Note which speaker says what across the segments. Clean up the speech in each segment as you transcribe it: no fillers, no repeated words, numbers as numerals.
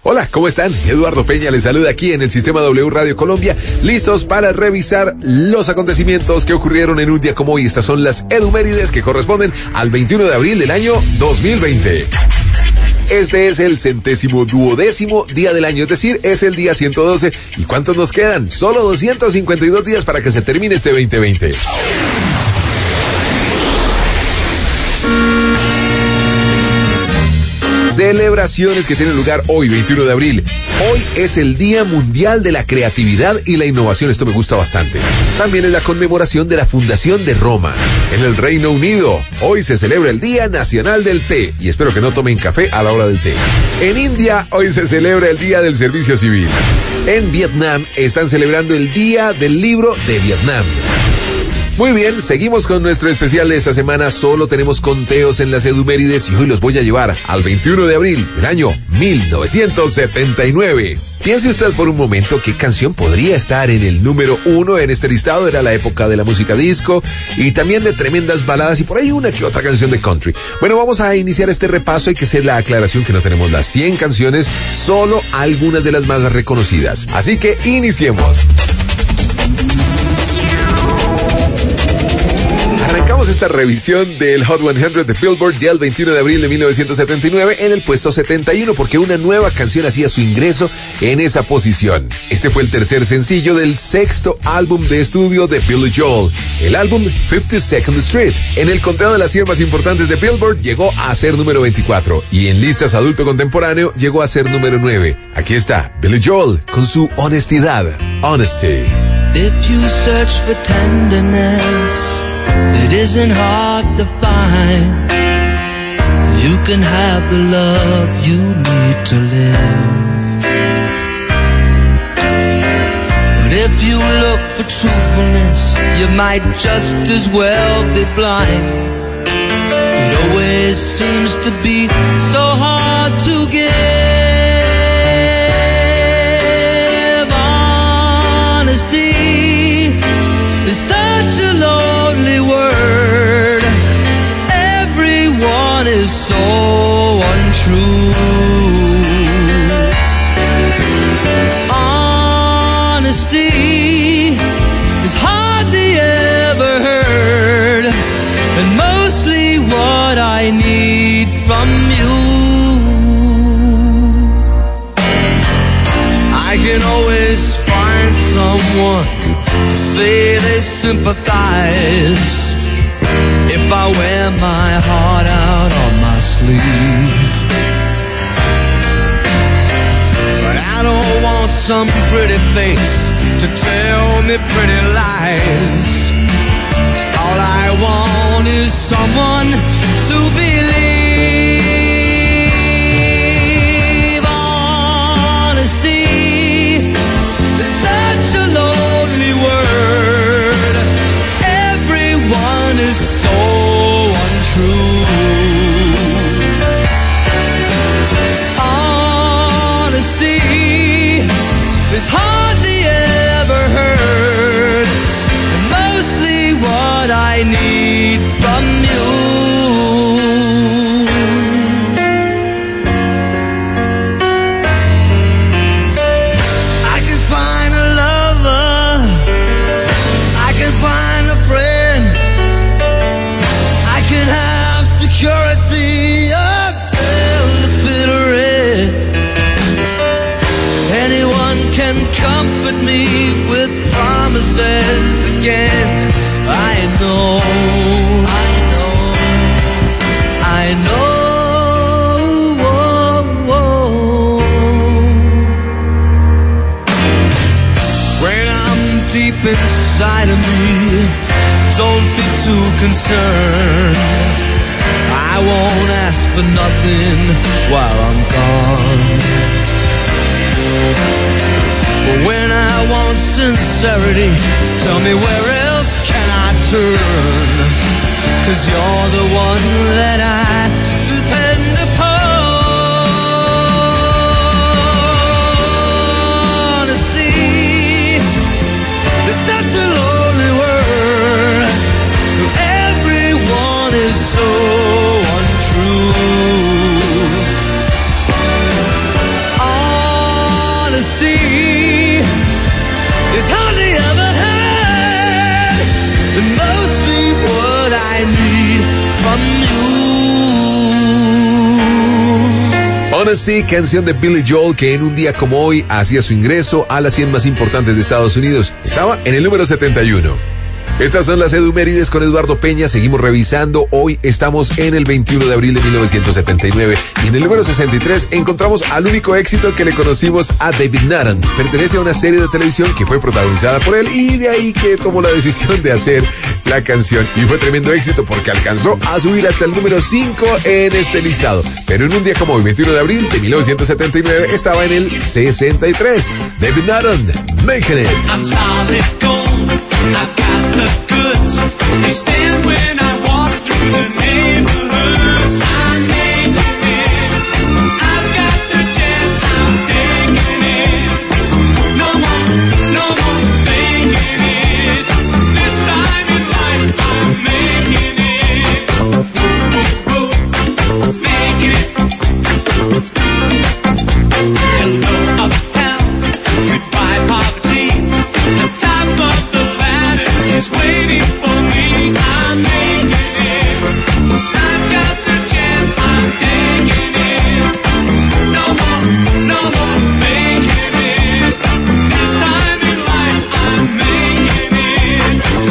Speaker 1: Hola, ¿cómo están? Eduardo Peña les saluda aquí en el Sistema W Radio Colombia, listos para revisar los acontecimientos que ocurrieron en un día como hoy. Estas son las Edumérides que corresponden al 21 de abril del año 2020. Este es el 112º día del año, es decir, es el día 112. ¿Y cuántos nos quedan? Solo 252 días para que se termine este 2020. Celebraciones que tienen lugar hoy, 21 de abril. Hoy es el Día Mundial de la Creatividad y la Innovación. Esto me gusta bastante. También es la conmemoración de la fundación de Roma. En el Reino Unido, hoy se celebra el Día Nacional del Té. Y espero que no tomen café a la hora del té. En India, hoy se celebra el Día del Servicio Civil. En Vietnam, están celebrando el Día del Libro de Vietnam. Muy bien, seguimos con nuestro especial de esta semana. Solo tenemos conteos en las Edumérides y hoy los voy a llevar al 21 de abril del año 1979. Piense usted por un momento qué canción podría estar en el número 1 en este listado. Era la época de la música disco y también de tremendas baladas y por ahí una que otra canción de country. Bueno, vamos a iniciar este repaso. Hay que hacer la aclaración que no tenemos las 100 canciones, solo algunas de las más reconocidas. Así que iniciemos. Arrancamos esta revisión del Hot 100 de Billboard del 21 de abril de 1979 en el puesto 71 porque una nueva canción hacía su ingreso en esa posición. Este fue el tercer sencillo del sexto álbum de estudio de Billy Joel, el álbum 52nd Street. En el conteo de las 100 más importantes de Billboard llegó a ser número 24 y en listas adulto contemporáneo llegó a ser número 9. Aquí está Billy Joel con su honestidad, Honesty.
Speaker 2: If you search for tenderness, it isn't hard to find. You can have the love you need to live. But if you look for truthfulness, you might just as well be blind. It always seems to be so hard to give. Honesty is such a lonely word. Everyone is so untrue. Honesty is hardly ever heard, and mostly what I need from you. I can always find someone to say they sympathize if I wear my heart out on my sleeve. But I don't want some pretty face to tell me pretty lies. All I want is someone to believe. Honesty is such a lonely word. Everyone is so untrue. Honesty is hardly ever heard, and mostly what I need from you. I can find a lover, I can find a friend, I can have security until the bitter end. Anyone can comfort me with promises again. I know. When I'm deep inside of me, don't be too concerned. I won't ask for nothing while I'm gone. But when I want sincerity, tell me where else can I turn? 'Cause you're the one that I depend upon. Honesty is such a lonely word. Everyone is so untrue. honesty is hardly ever had, and mostly what I need from you.
Speaker 1: Honesty, canción de Billy Joel que en un día como hoy hacía su ingreso a las 100 más importantes de Estados Unidos. Estaba en el número 71. Estas son las Edumérides con Eduardo Peña. Seguimos revisando. Hoy estamos en el 21 de abril de 1979. Y en el número 63 encontramos al único éxito que le conocimos a David Nathan. Pertenece a una serie de televisión que fue protagonizada por él y de ahí que tomó la decisión de hacer la canción. Y fue tremendo éxito porque alcanzó a subir hasta el número 5 en este listado. Pero en un día como hoy, 21 de abril de 1979, estaba en el 63. David Nathan, Making It.
Speaker 2: I've got the goods. They stand when I walk through the neighborhoods. I made the bid. I've got the chance. I'm taking it. No more faking it. This time in life, I'm making it. Making it. Hello, uptown. Goodbye, poverty. The top of the is waiting for me. I'm making it. I've got the chance. I'm taking it. No more making it. This time in life, I'm making it.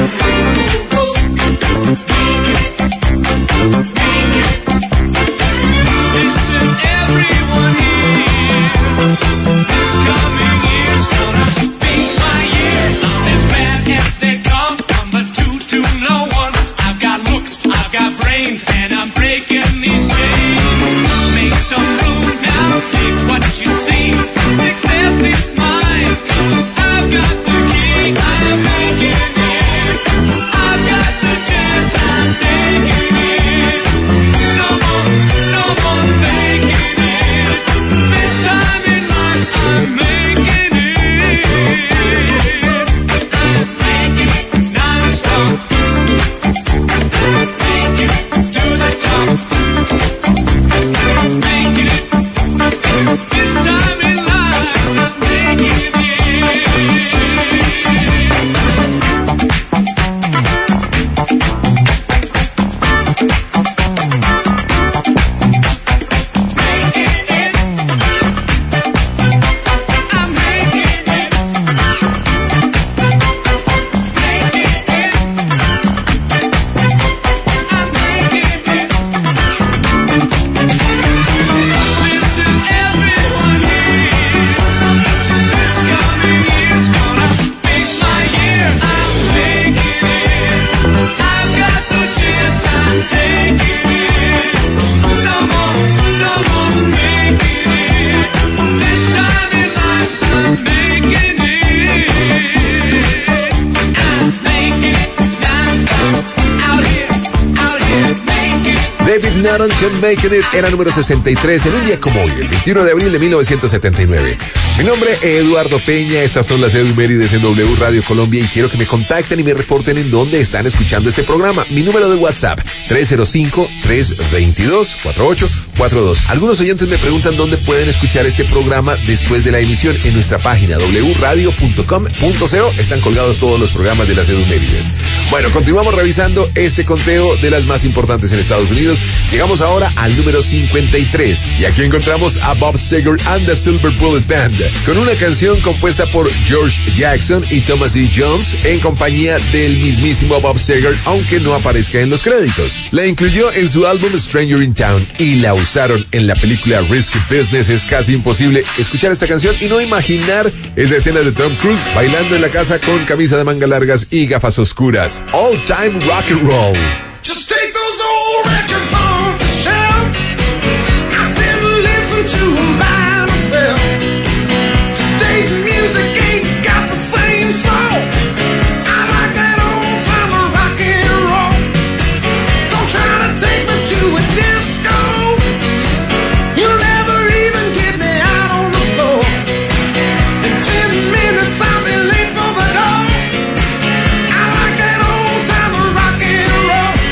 Speaker 2: Make it. Listen, everyone here. This coming year's gonna be my year. As bad as they come. I've got brains and I'm breaking these chains. Make some room now, take what you see. Success is mine. I've got the key, I'm making it. I've got the chance, I'm taking it. No more faking it. This time in life, I'm making it. I'm making it non-stop. This time in life, I'm making it.
Speaker 1: David Nathan Can Make It era número 63 en un día como hoy, el 21 de abril de 1979. Mi nombre es Eduardo Peña, estas son las Edumérides en W Radio Colombia y quiero que me contacten y me reporten en dónde están escuchando este programa. Mi número de WhatsApp, 305-322-4842. Algunos oyentes me preguntan dónde pueden escuchar este programa después de la emisión. En nuestra página wradio.com.co están colgados todos los programas de las Edumérides. Bueno, continuamos revisando este conteo de las más importantes en Estados Unidos. Llegamos ahora al número 53 y aquí encontramos a Bob Seger and the Silver Bullet Band con una canción compuesta por George Jackson y Thomas E. Jones en compañía del mismísimo Bob Seger, aunque no aparezca en los créditos. La incluyó en su álbum Stranger in Town y la usaron en la película Risky Business. Es casi imposible escuchar esta canción y no imaginar esa escena de Tom Cruise bailando en la casa con camisa de manga largas y gafas oscuras. All Time Rock and Roll.
Speaker 3: Just take those old records off the shelf. I sit and listen to them by myself. Today's music ain't got the same soul. I like that old time rock and roll. Don't try to take me to a disco. You'll never even get me out on the floor. In 10 minutes I'll be late for the door. I like that old time rock and roll.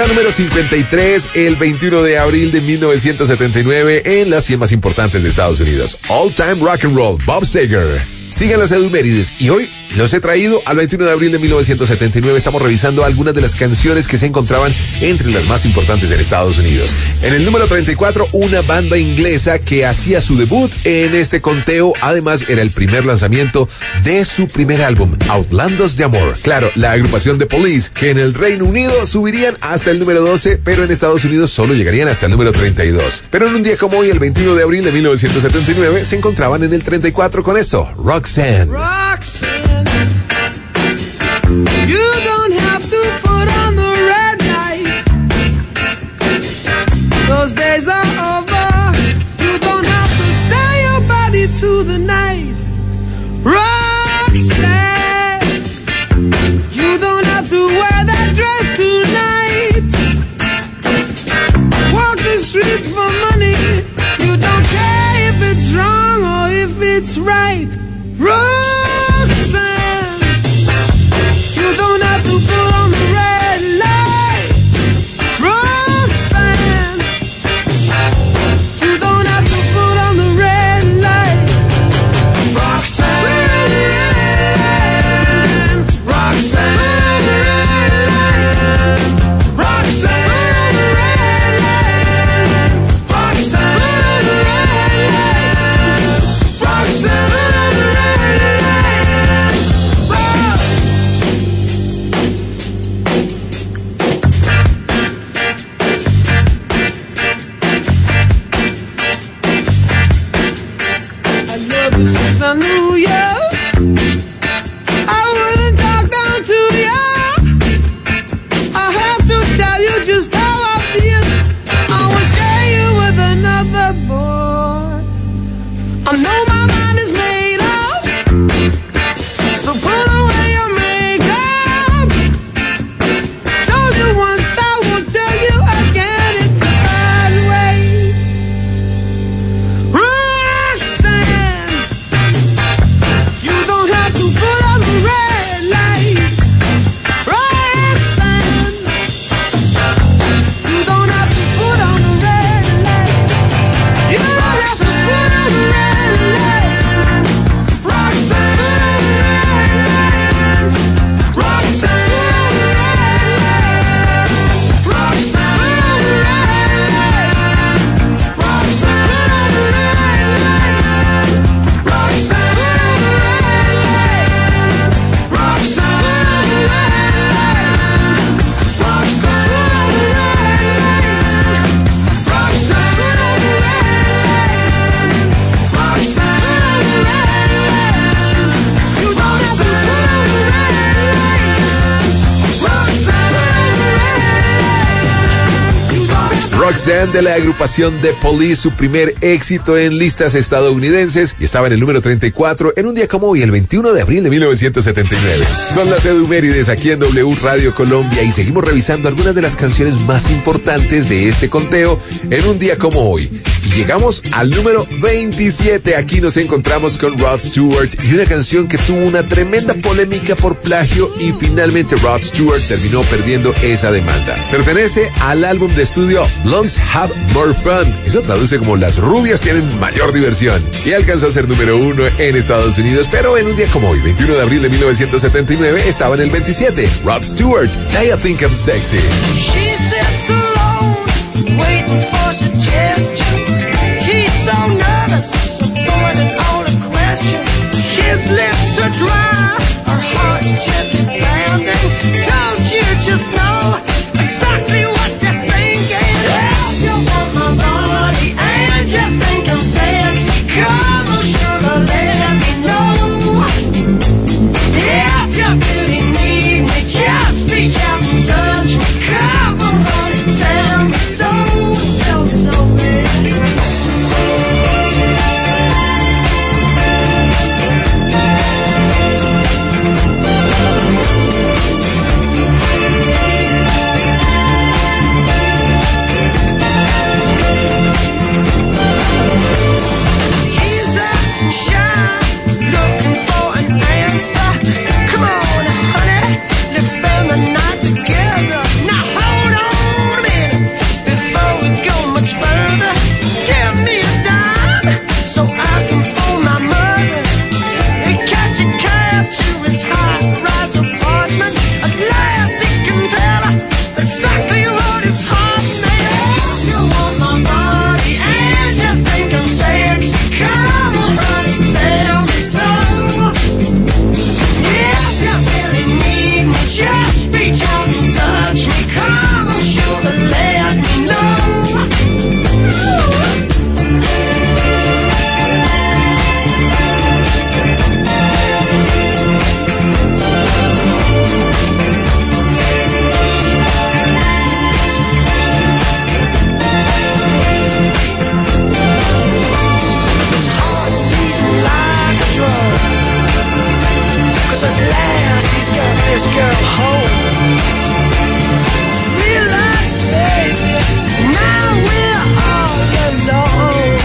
Speaker 1: Será número 53 el 21 de abril de 1979 en las 100 más importantes de Estados Unidos. All Time Rock and Roll, Bob Seger. Sigan las edumérides y hoy los he traído al 21 de abril de 1979. Estamos revisando algunas de las canciones que se encontraban entre las más importantes en Estados Unidos. En el número 34, una banda inglesa que hacía su debut en este conteo. Además, era el primer lanzamiento de su primer álbum, Outlandos de Amor. Claro, la agrupación The Police, que en el Reino Unido subirían hasta el número 12, pero en Estados Unidos solo llegarían hasta el número 32. Pero en un día como hoy, el 21 de abril de 1979, se encontraban en el 34 con esto, Roxanne.
Speaker 2: Roxanne, you don't have to put on the red light. Those days are over. You don't have to sell your body to the night. Roxanne, you don't have to wear that dress tonight. Walk the streets for money. You don't care if it's wrong or if it's right. Roxanne, you don't have to put on the red light. Roxanne, you don't have to put on the red light. Roxanne, Roxanne, Roxanne, Roxanne, since I knew you, I wouldn't talk down to you. I have to tell you just how I feel. I won't share you with another boy. I know my mind is made up, so put away your makeup. Told you once, I won't tell you again. It's the bad way. Roxanne, you don't have to put on the red light. Roxanne, you don't have to put on the red light. You don't have to put on the red light. Roxanne, Roxanne,
Speaker 1: Roxanne de la agrupación The Police, su primer éxito en listas estadounidenses, y estaba en el número 34 en un día como hoy, el 21 de abril de 1979. Son las edumérides aquí en W Radio Colombia y seguimos revisando algunas de las canciones más importantes de este conteo en un día como hoy. Y llegamos al número 27. Aquí nos encontramos con Rod Stewart y una canción que tuvo una tremenda polémica por plagio y finalmente Rod Stewart terminó perdiendo esa demanda. Pertenece al álbum de estudio Blondes Have More Fun. Eso traduce como Las rubias tienen mayor diversión. Y alcanzó a ser número 1 en Estados Unidos, pero en un día como hoy, 21 de abril de 1979, estaba en el 27. Rod Stewart, Now You Think I'm Sexy.
Speaker 2: She sits alone, waiting for suggestions. He's so nervous, avoiding all the questions. His lips are dry, her heart's gently pounding. Don't you just know exactly what they're thinking? If you want my body and you think I'm sexy, come on, sugar, let me know. If you really need me, just reach out and touch me. Come on, honey, tell me so, baby.
Speaker 3: this girl home. Relax, baby, now we're all alone.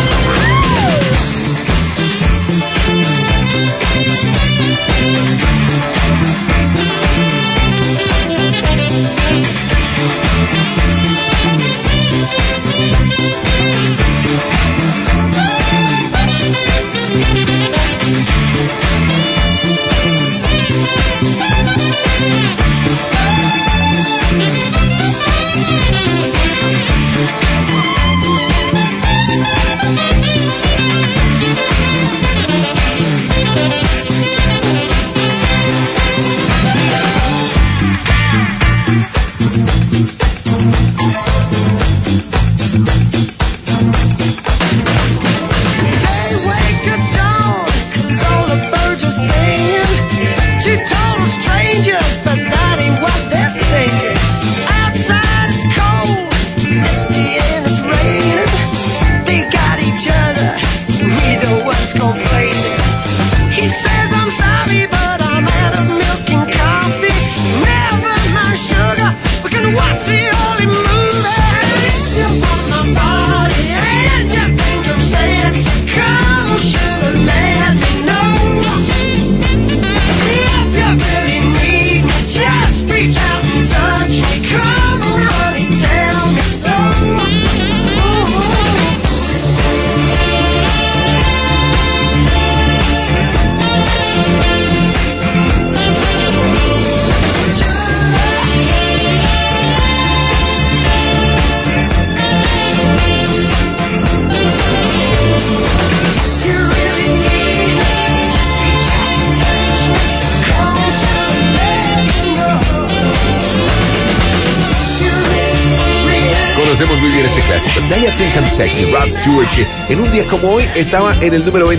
Speaker 1: Conocemos muy bien este clásico, Diane Pinkham Sexy, Rod Stewart, que en un día como hoy estaba en el número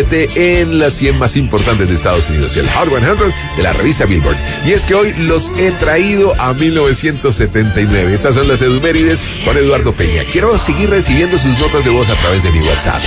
Speaker 1: 27 en las 100 más importantes de Estados Unidos, el Hot 100 de la revista Billboard. Y es que hoy los he traído a 1979. Estas son las efemérides con Eduardo Peña. Quiero seguir recibiendo sus notas de voz a través de mi WhatsApp,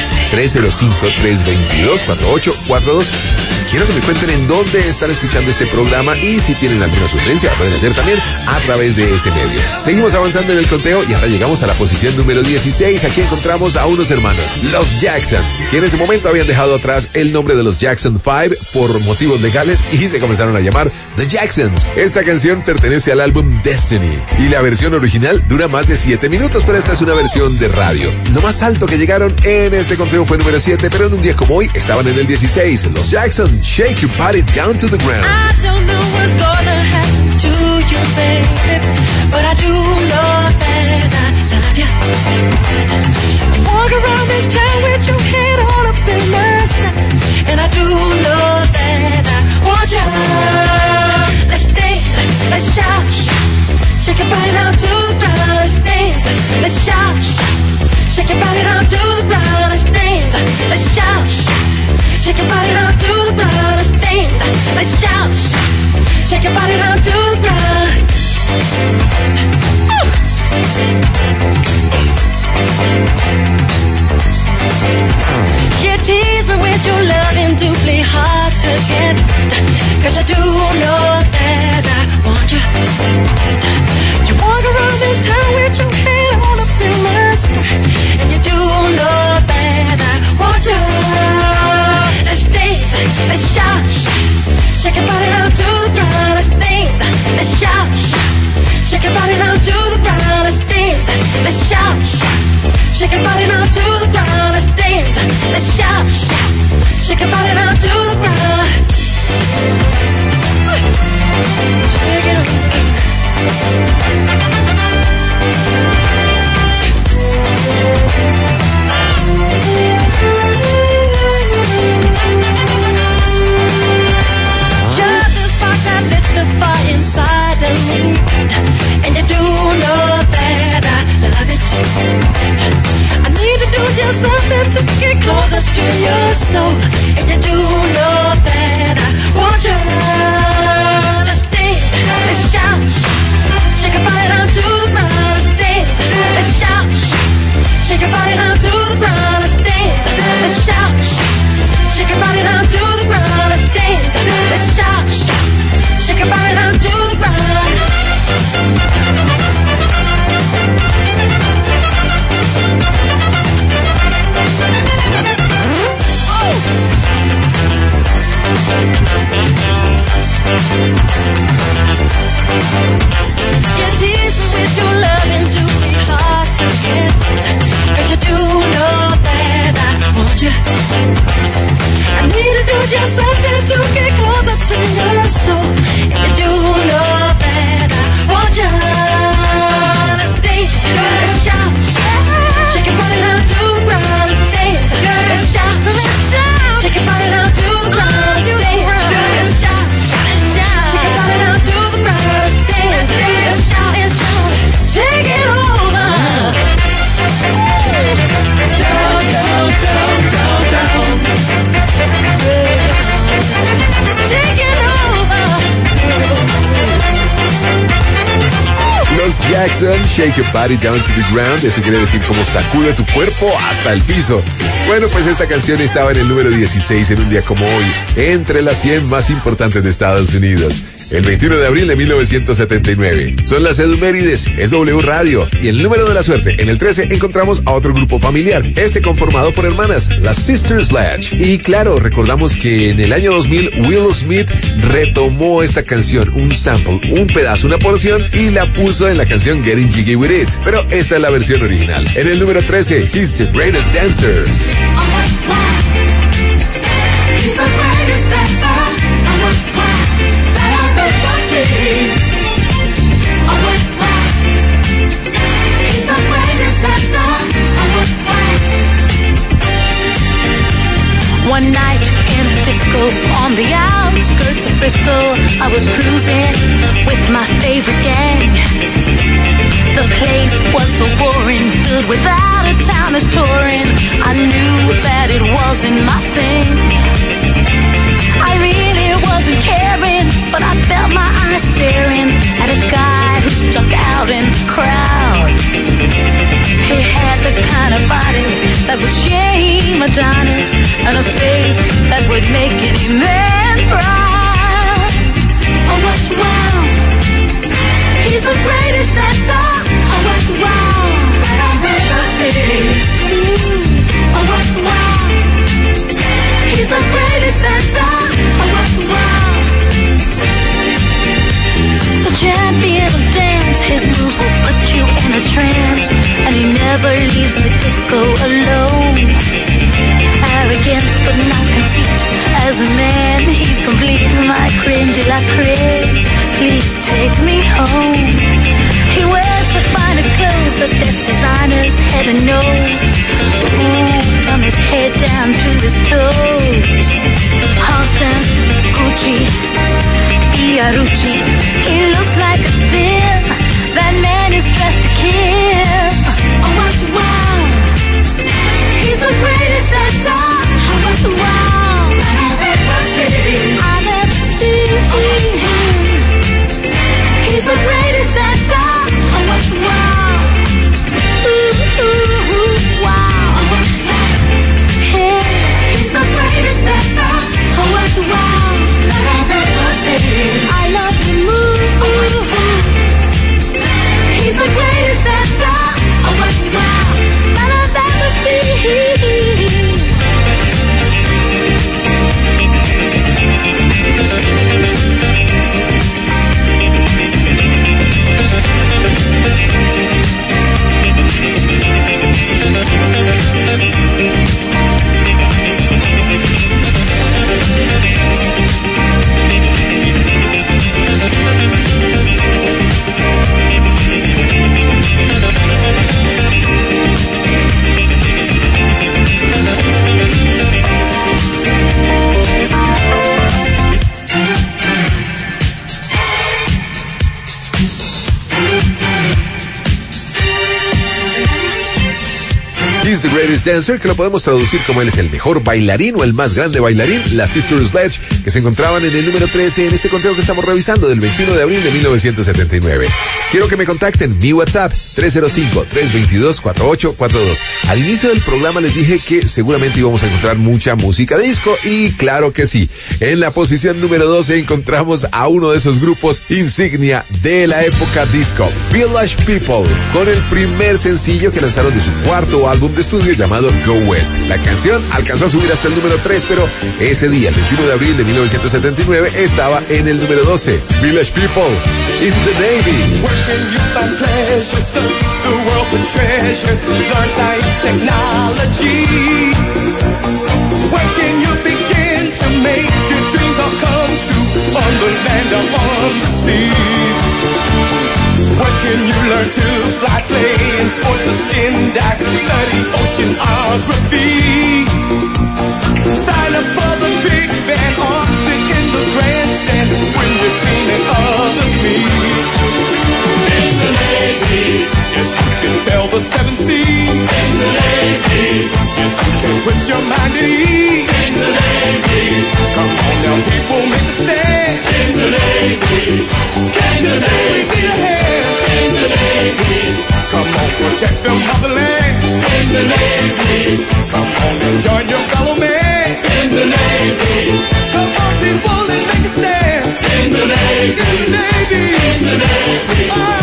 Speaker 1: 305-322-4842. Quiero que me cuenten en dónde están escuchando este programa y si tienen alguna sugerencia, la pueden hacer también a través de ese medio. Seguimos avanzando en el conteo y ahora llegamos a la posición número 16. Aquí encontramos a unos hermanos, los Jackson, que en ese momento habían dejado atrás el nombre de los Jackson 5 por motivos legales y se comenzaron a llamar The Jacksons. Esta canción pertenece al álbum Destiny y la versión original dura más de 7 minutos, pero esta es una versión de radio. Lo más alto que llegaron en este conteo fue número 7, pero en un día como hoy estaban en el 16. Los Jackson, Shake Your Body Down to the Ground.
Speaker 4: I don't know what's gonna happen to you, baby, but I do know that I love you. Walk around this town with your head all up in the sky, and I do know that I want you. Let's dance, let's shout, shake your body down to the ground. Let's dance, let's shout, shake your body down to the ground. Let's dance, let's shout, shake your body down to the ground. Let's dance, let's shout, shake your body down to the ground. You tease me with your loving to play hard to get, 'cause I do know that I want you. You walk around this town with your head all up in the sky, and you do know that I want you. Let's dance, let's shout, shake your body down to the ground. Let's dance, let's shout, shake your body down to the ground. Let's dance, let's shout, shake your body down to the ground. Let's dance, let's shout, shake your body down to the ground. Shake it up. Just the spark that lit the fire inside of me, and you do know that I love it. I need to do just something to get closer to your soul, and you do know that
Speaker 1: Jackson, Shake Your Body Down to the Ground. Eso quiere decir como sacude tu cuerpo hasta el piso. Bueno, pues esta canción estaba en el número 16 en un día como hoy, entre las 100 más importantes de Estados Unidos. El 21 de abril de 1979. Son las Edumérides, es W Radio. Y el número de la suerte, en el 13, encontramos a otro grupo familiar, este conformado por hermanas, las Sister Sledge. Y claro, recordamos que en el año 2000, Will Smith retomó esta canción, un sample, un pedazo, una porción, y la puso en la canción Getting Jiggy With It. Pero esta es la versión original. En el número 13, He's the Greatest Dancer.
Speaker 3: He's the greatest dancer.
Speaker 4: One night in a disco on the outskirts of Frisco, I was cruising with my favorite gang. The place was so boring, filled with out-of-towners touring. I knew that it wasn't my thing. I really wasn't caring, but I felt my eyes staring at a guy who stuck out in the crowd. He had the kind of body that would shame Adonis, and a face that would make any man proud. Oh, what's wow? He's the greatest dancer. Oh, what's wow? That I've ever seen. Oh, what's wow? He's the greatest dancer. Oh, what's wow? The champion of dance, his moves will put you in a trance, and he never leaves the disco alone. Arrogance but not conceit, as a man he's complete. My creme de la creme, please take me home. He wears the finest clothes, the best designers, heaven knows. Ooh, from his head down to his toes. Halston, Gucci, Fiorucci, he looks like a steal. That man is dressed to kill. Oh, what's wow? He's the greatest dancer. Oh, what's wow? I've ever seen. I've ever seen him. He's the greatest dancer. Oh, what's wow? Ooh, ooh, ooh, wow. Oh, what's wow? Hey, he's the greatest dancer. Oh, what's wow? That I've ever seen. I love the moves. He's the greatest dancer. Oh, what's wow? That I've ever seen.
Speaker 1: He's the Greatest Dancer, que lo podemos traducir como él es el mejor bailarín o el más grande bailarín, las Sister Sledge, que se encontraban en el número 13 en este conteo que estamos revisando del 21 de abril de 1979. Quiero que me contacten, mi WhatsApp 305-322-4842. Al inicio del programa les dije que seguramente íbamos a encontrar mucha música disco, y claro que sí. En la posición número 12 encontramos a uno de esos grupos insignia de la época disco, Village People, con el primer sencillo que lanzaron de su cuarto álbum de estudio llamado Go West. La canción alcanzó a subir hasta el número 3, pero ese día, el 21 de abril de 1979, estaba en el número 12. Village People, in the Navy.
Speaker 5: Working you find pleasure, search the world for treasure, learn science, technology. Working you begin to make your dreams all come true, on the land or on the sea. What can you learn to fly, play in sports or skin dive, study oceanography? Sign up for the big band or sit in the grandstand when your team and others meet. In the Navy, yes you can sail the seven seas. In the Navy, yes you can put your mind at ease. In the Navy, come on now people, make a stand. In the Navy, can you say we need a hand? In the Navy, the motherland. In the Navy. Come on and join your fellow man. In the Navy. Come on, people, and make a stand. In the Navy. In the Navy. In the Navy.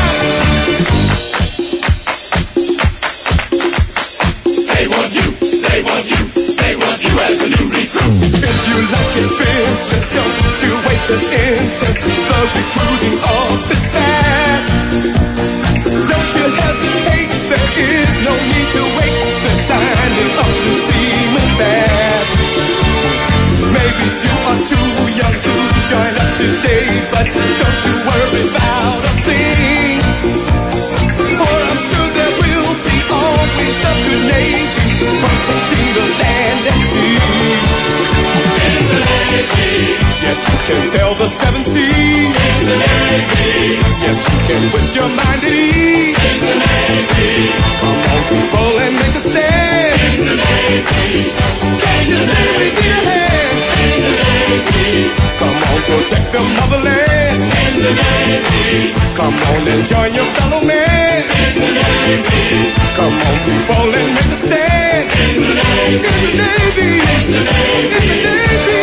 Speaker 5: They want you. They want you. They want you as a new recruit. If you like adventure, don't you wait to enter the recruiting office fast. Don't you hesitate, there is no need to wait. They're signing up the seaman fast. Maybe you are too young to join up today, but don't you worry about a thing. For I'm sure there will be always the good Navy protecting the land and sea. In the Navy. Yes, you can sail the seven seas. In the Navy. Yes, you can put your mind at ease. In the Navy. Come on, people, and make a stand. In the Navy. Can't you say we need a hand? In the Navy. Come on, protect the motherland. In the Navy. Come on and join your fellow man. In the Navy. Come on, people, and make a stand. In the Navy. In the Navy. In the Navy. In the Navy.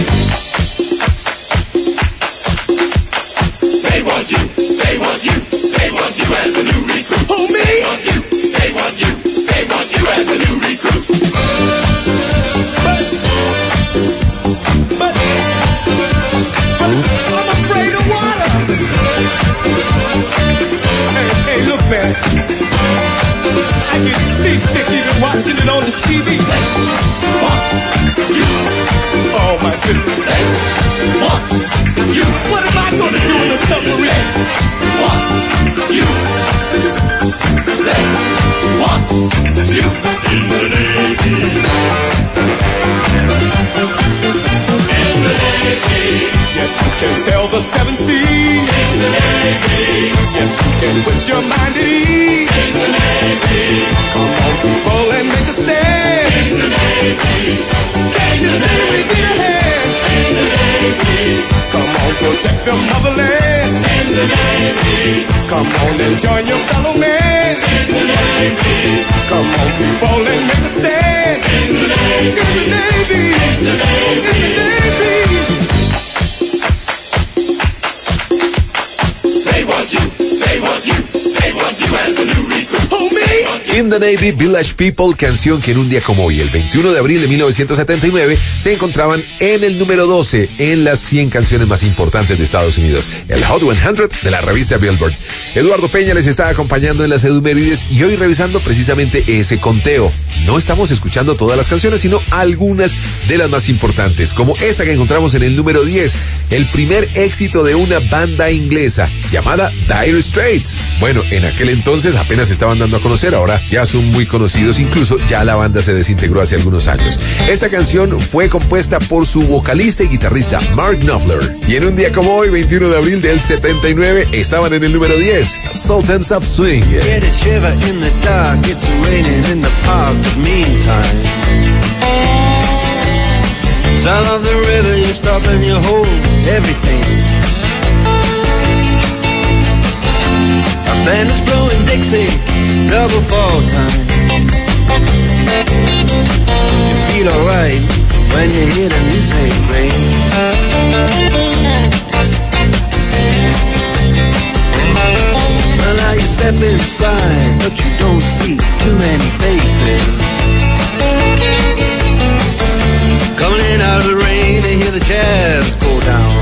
Speaker 5: They want you. They want you. They want you as a new recruit. Who, me? They want you. They want you. They want you as a new recruit. But I'm afraid of water. Hey, look, man. I get seasick even watching it on the TV. They want you. Oh, my goodness. They want you. What am I going to do in the submarine? They want you. They want you. In the Navy. In the Navy. Yes, you can sail the seven seas. In the Navy. Yes, you can put your mind at ease. In the Navy. Come on, people, and make a stand. In the Navy. Can't you say we need a hand? In the Navy. Come on, protect the motherland. In the Navy. Come on and join your fellow man. In the Navy. Come on, people, and make a stand. In the Navy. In the Navy. In the Navy. In the Navy. They want you. They want you. They want you as a new recruit. Who, me?
Speaker 1: In the Navy, Village People, canción que en un día como hoy, el 21 de abril de 1979, se encontraban en el número 12 en las 100 canciones más importantes de Estados Unidos, el Hot 100 de la revista Billboard. Eduardo Peña les está acompañando en las Edumérides y hoy revisando precisamente ese conteo. No estamos escuchando todas las canciones, sino algunas de las más importantes, como esta que encontramos en el número 10, el primer éxito de una banda inglesa llamada Dire Straits. Bueno, en aquel entonces apenas se estaban dando a conocer, ahora ya son muy conocidos, incluso ya la banda se desintegró hace algunos años. Esta canción fue compuesta por su vocalista y guitarrista Mark Knopfler. Y en un día como hoy, 21 de abril del 79, estaban en el número 10, Sultans of Swing.
Speaker 2: Get a shiver in the dark, it's raining in the park, but meantime sound of the river, you stop and you hold everything. A band is blowing Dixie, double fall time. You feel alright when you hear the music ring. Well, now you step inside, but you don't see too many faces. Coming in out of the rain to hear the jazz go down.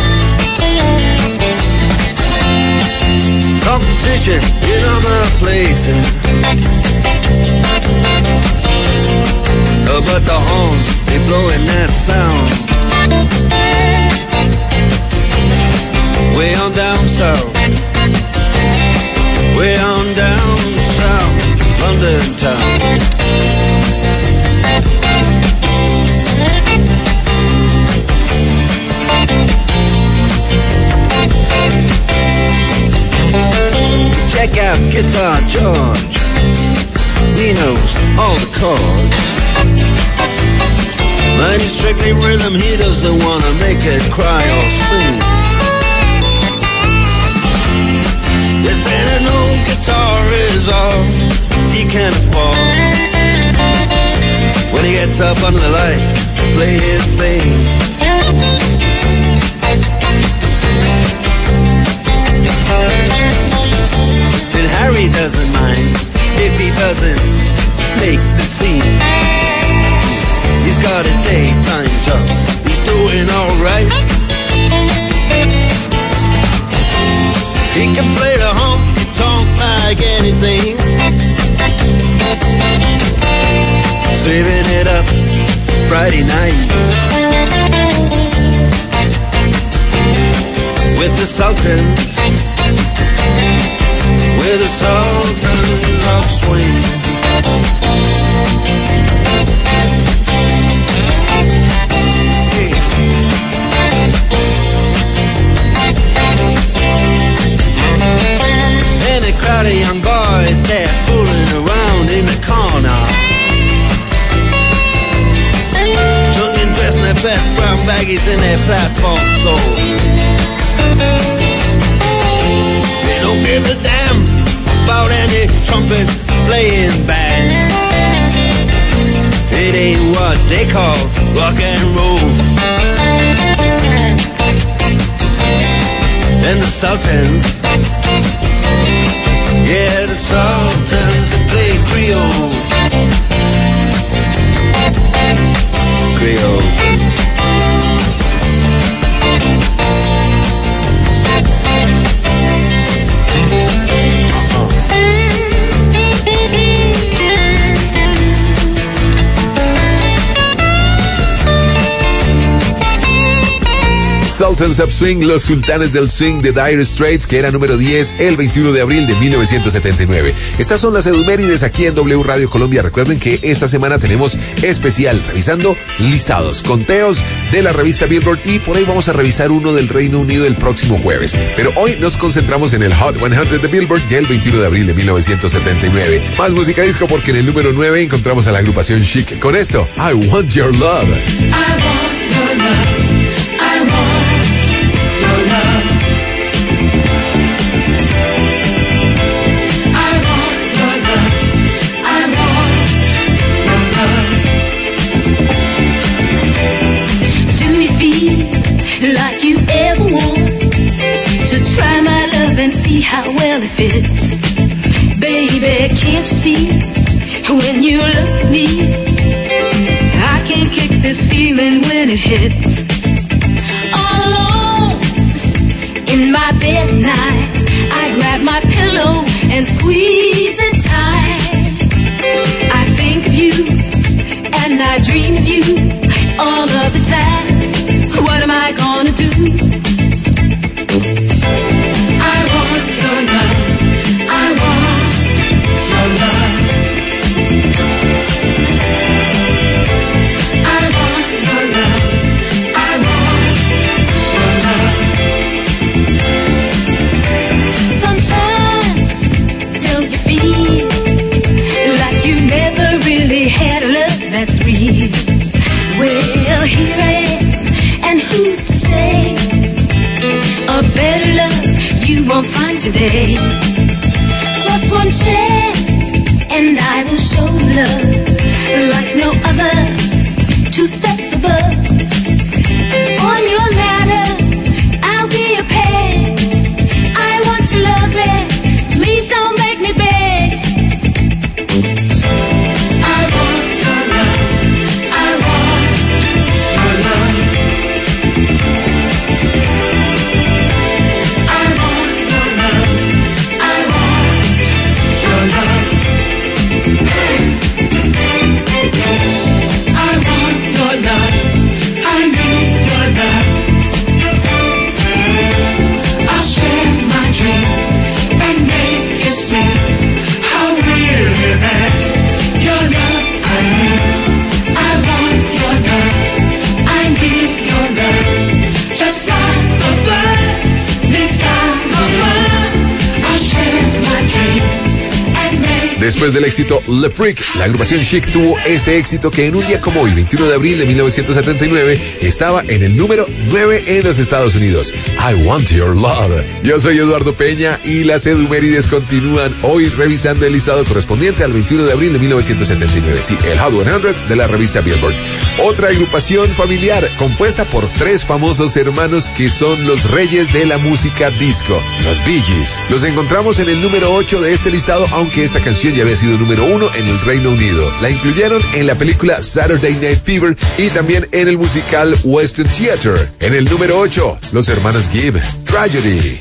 Speaker 2: Competition in other places, but the horns, they blowing that sound. Way on down south, way on down south, London town. Check out Guitar George, he knows all the chords. Mine is strictly rhythm, he doesn't wanna make it cry or sing. They said an old guitar is all he can afford. When he gets up under the lights to play his thing. And Harry doesn't mind if he doesn't make the scene. He's got a daytime job, he's doing alright. He can play the honky-tonk like anything, saving it up Friday night with the Sultans, with the Sultans of Swing. And a crowd of young boys, they're fooling around in the corner, drunk and dressed in their best brown baggies in their platform soles. They don't give a damn about any trumpet playing band. It ain't what they call rock and roll. And the Sultans, yeah, the Sultans that play Creole. Creole.
Speaker 1: Sultans of Swing, los sultanes del swing de Dire Straits, que era número 10 el 21 de abril de 1979. Estas son las edumérides aquí en W Radio Colombia. Recuerden que esta semana tenemos especial revisando listados, conteos de la revista Billboard, y por ahí vamos a revisar uno del Reino Unido el próximo jueves. Pero hoy nos concentramos en el Hot 100 de Billboard del 21 de abril de 1979. Más música disco porque en el número 9 encontramos a la agrupación Chic con esto, I Want Your Love.
Speaker 4: I want your love.
Speaker 6: Like you ever want to try my love and see how well it fits. Baby, can't you see when you look at me, I can't kick this feeling when it hits. All alone in my bed at night, I grab my pillow and squeeze it tight. I think of you and I dream of you all of the time. What am I gonna do? I want your love. I want your love. I want your love. I want your love. Sometimes don't you feel like you never really had a love that's real? Well, here I am. And who's to say a better love you won't find today? Just one chance and I will show love like no other. 2 steps above. On your ladder, I'll be a peg. I want your love, and please don't make me beg. I want your love. I want your love. I want your love.
Speaker 1: Después del éxito Le Freak, la agrupación Chic tuvo este éxito que en un día como hoy, 21 de abril de 1979, estaba en el número 9 en los Estados Unidos. I Want Your Love. Yo soy Eduardo Peña y las Edumérides continúan hoy revisando el listado correspondiente al 21 de abril de 1979. Sí, el Hot 100 de la revista Billboard. Otra agrupación familiar compuesta por 3 famosos hermanos que son los reyes de la música disco, los Bee Gees. Los encontramos en el número 8 de este listado, aunque esta canción ya había sido número 1 en el Reino Unido. La incluyeron en la película Saturday Night Fever y también en el musical Western Theater. En el número 8, los hermanos Gibb, Tragedy.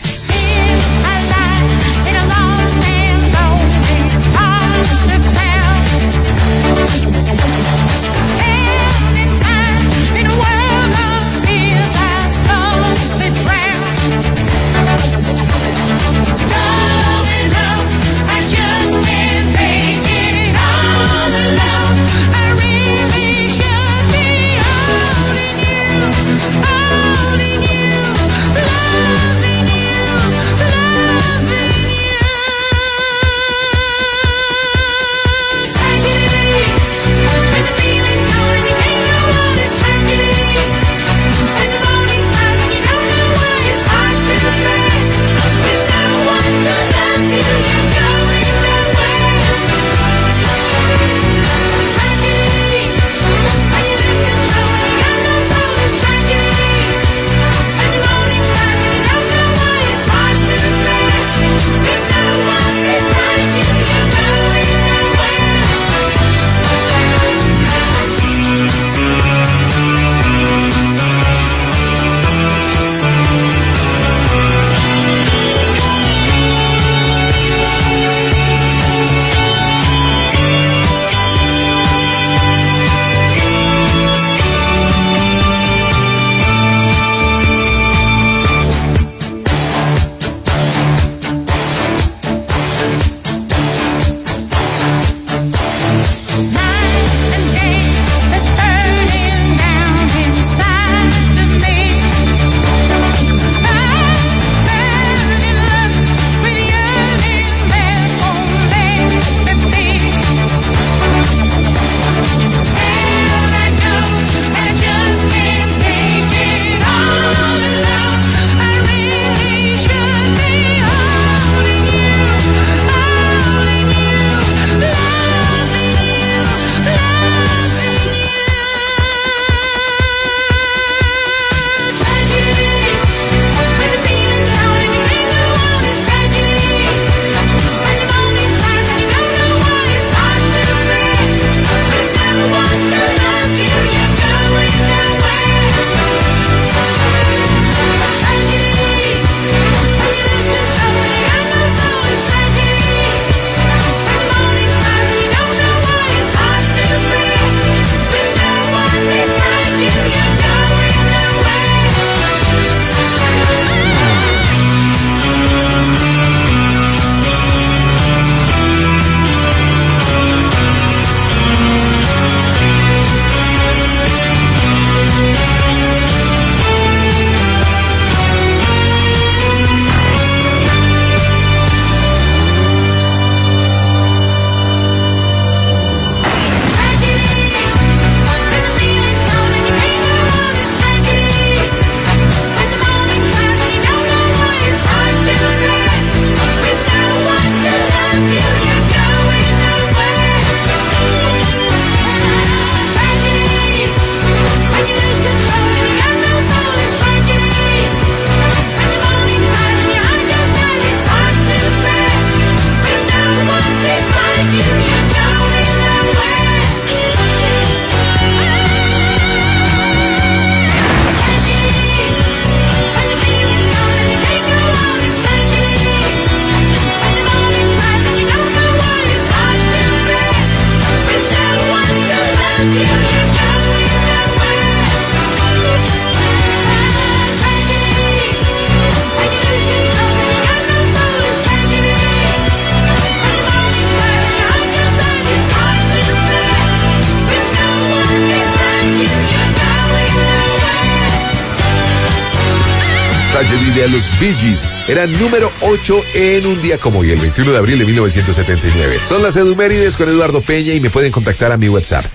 Speaker 1: Tragedy de los Bee Gees. Era número 8 en un día como hoy, el 21 de abril de 1979. Son las Edumérides con Eduardo Peña y me pueden contactar a mi WhatsApp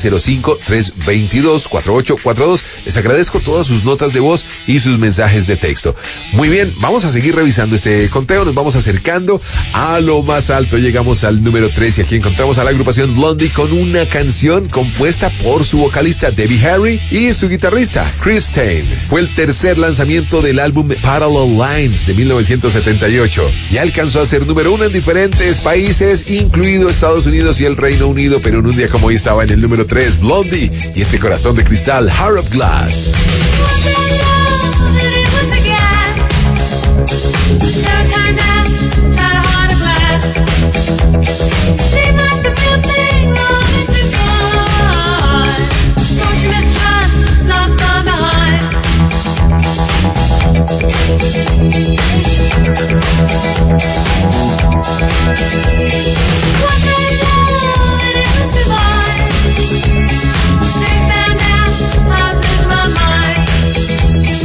Speaker 1: 305-322-4842. Les agradezco todas sus notas de voz y sus mensajes de texto. Muy bien, vamos a seguir revisando este conteo, nos vamos acercando a lo más alto. Llegamos al número 3 y aquí encontramos a la agrupación Blondie con una canción compuesta por su vocalista Debbie Harry y su guitarrista Chris Stein. Fue el tercer lanzamiento del álbum Parallel Lines de 1978 y alcanzó a ser número 1 en diferentes países, incluido Estados Unidos y el Reino Unido, pero en un día como hoy estaba en el número 3, Blondie y este corazón de cristal, Heart of Glass.
Speaker 6: They found out I was losing my mind.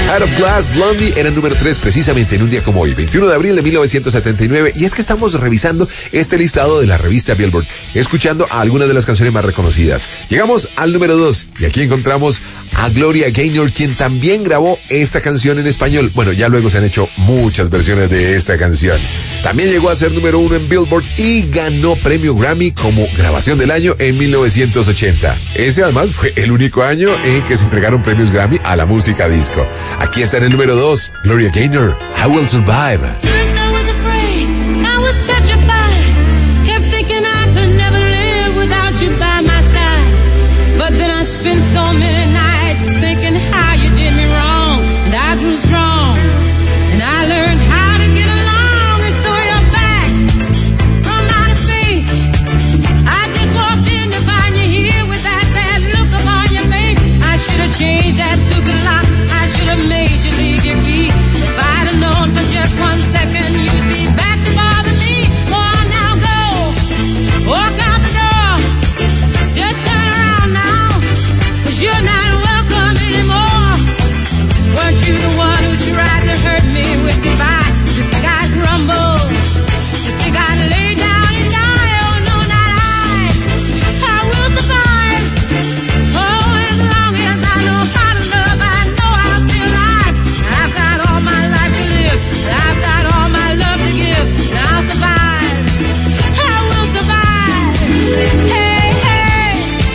Speaker 1: Heart of Glass, Blondie, era el número 3 precisamente en un día como hoy, 21 de abril de 1979. Y es que estamos revisando este listado de la revista Billboard, escuchando a algunas de las canciones más reconocidas. Llegamos al número 2 y aquí encontramos a Gloria Gaynor, quien también grabó esta canción en español. Bueno, ya luego se han hecho muchas versiones de esta canción. También llegó a ser número 1 en Billboard y ganó premio Grammy como grabación del año en 1980. Ese además fue el único año en que se entregaron premios Grammy a la música disco. Aquí está en el número 2, Gloria Gaynor, I Will Survive.
Speaker 6: First I was afraid, I was petrified. Kept thinking I could never live without you by my side. But then I spent so many nights thinking how you did me wrong. And I grew strong, and I learned how to get along. And so you're back from outer space. I just walked in to find you here with that sad look upon your face. I should have changed that stupid lock. I should have made you leave your key. If I'd have known for just 1 second you'd be back to bother me. Oh, now go, walk out the door. Just turn around now, 'cause you're not welcome anymore. Weren't you the one who tried to hurt me with goodbye? You think I'd crumble? You think I'd lay down and die? Oh, no, not I. I will survive. Oh, as long as I know how to love, I know I'll be alive. I've got all my life to live. I've got all my love to give. And I'll survive. I will survive. Hey, hey.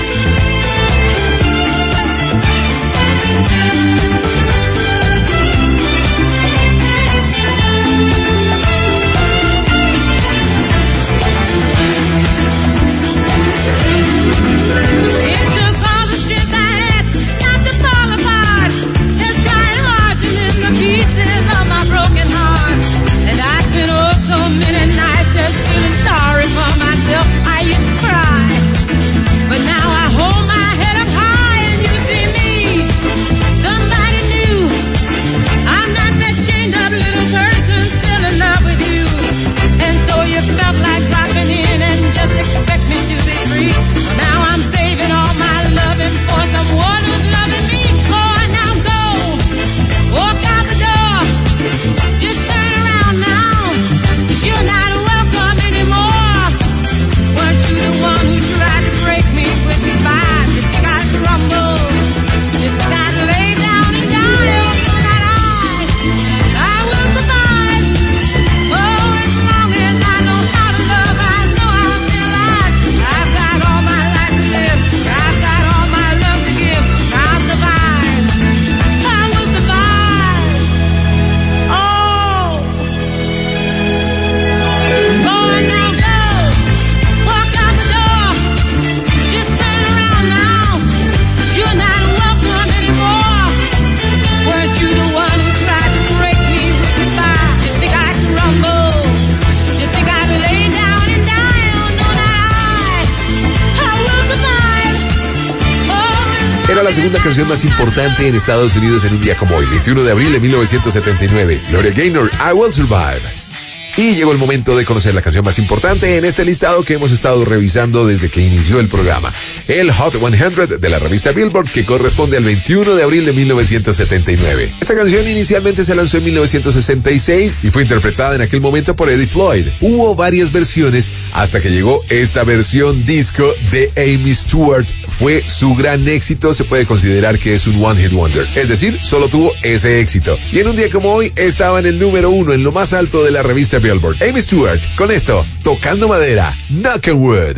Speaker 6: It took all the strength I had not to fall apart. They're trying hard to mend the pieces of my broken heart. And I spent so many nights just feeling sorry for myself. I used to cry, but now I hold my head up high and you see me, somebody new. I'm not that chained up little person still in love with you. And so you felt like dropping in and just expect me to be free. Now I'm saving all my loving for someone who's loving me. Oh, now go, walk out the door. Just turn around now, 'cause you're not welcome anymore. Weren't you the one who tried to break me with goodbye? You think I'd crumble? You think I'd lay down and die? Oh, no, not I. I will survive. Oh, as long as I know how to love, I know I'll be alive. I've got all my life to live. I've got all my love to give. I'll survive. I will survive. Oh. Go on now, go. Walk out the door. Just turn around now. You're not welcome anymore. Weren't you the one who tried to break me with goodbye? You think I'd crumble? You think I'd lay down and die? Oh, no, not I. I will survive. Oh,
Speaker 1: Era la segunda canción más importante en Estados Unidos en un día como hoy, 21 de abril de 1979. Gloria Gaynor, I Will Survive. Y llegó el momento de conocer la canción más importante en este listado que hemos estado revisando desde que inició el programa. El Hot 100 de la revista Billboard, que corresponde al 21 de abril de 1979. Esta canción inicialmente se lanzó en 1966 y fue interpretada en aquel momento por Eddie Floyd. Hubo varias versiones hasta que llegó esta versión disco de Amy Stewart. Fue su gran éxito, se puede considerar que es un one hit wonder. Es decir, solo tuvo ese éxito. Y en un día como hoy estaba en el número 1, en lo más alto de la revista Billboard. Amy Stewart, con esto, tocando madera, Knock on Wood.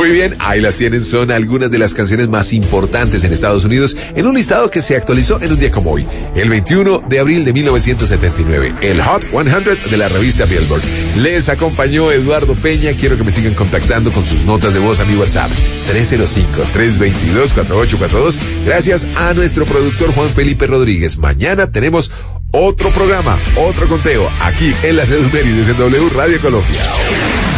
Speaker 1: Muy bien, ahí las tienen, son algunas de las canciones más importantes en Estados Unidos en un listado que se actualizó en un día como hoy, el 21 de abril de 1979, el Hot 100 de la revista Billboard. Les acompañó Eduardo Peña, quiero que me sigan contactando con sus notas de voz a mi WhatsApp, 305-322-4842. Gracias a nuestro productor Juan Felipe Rodríguez. Mañana tenemos otro programa, otro conteo, aquí en las Efemérides en W Radio Colombia.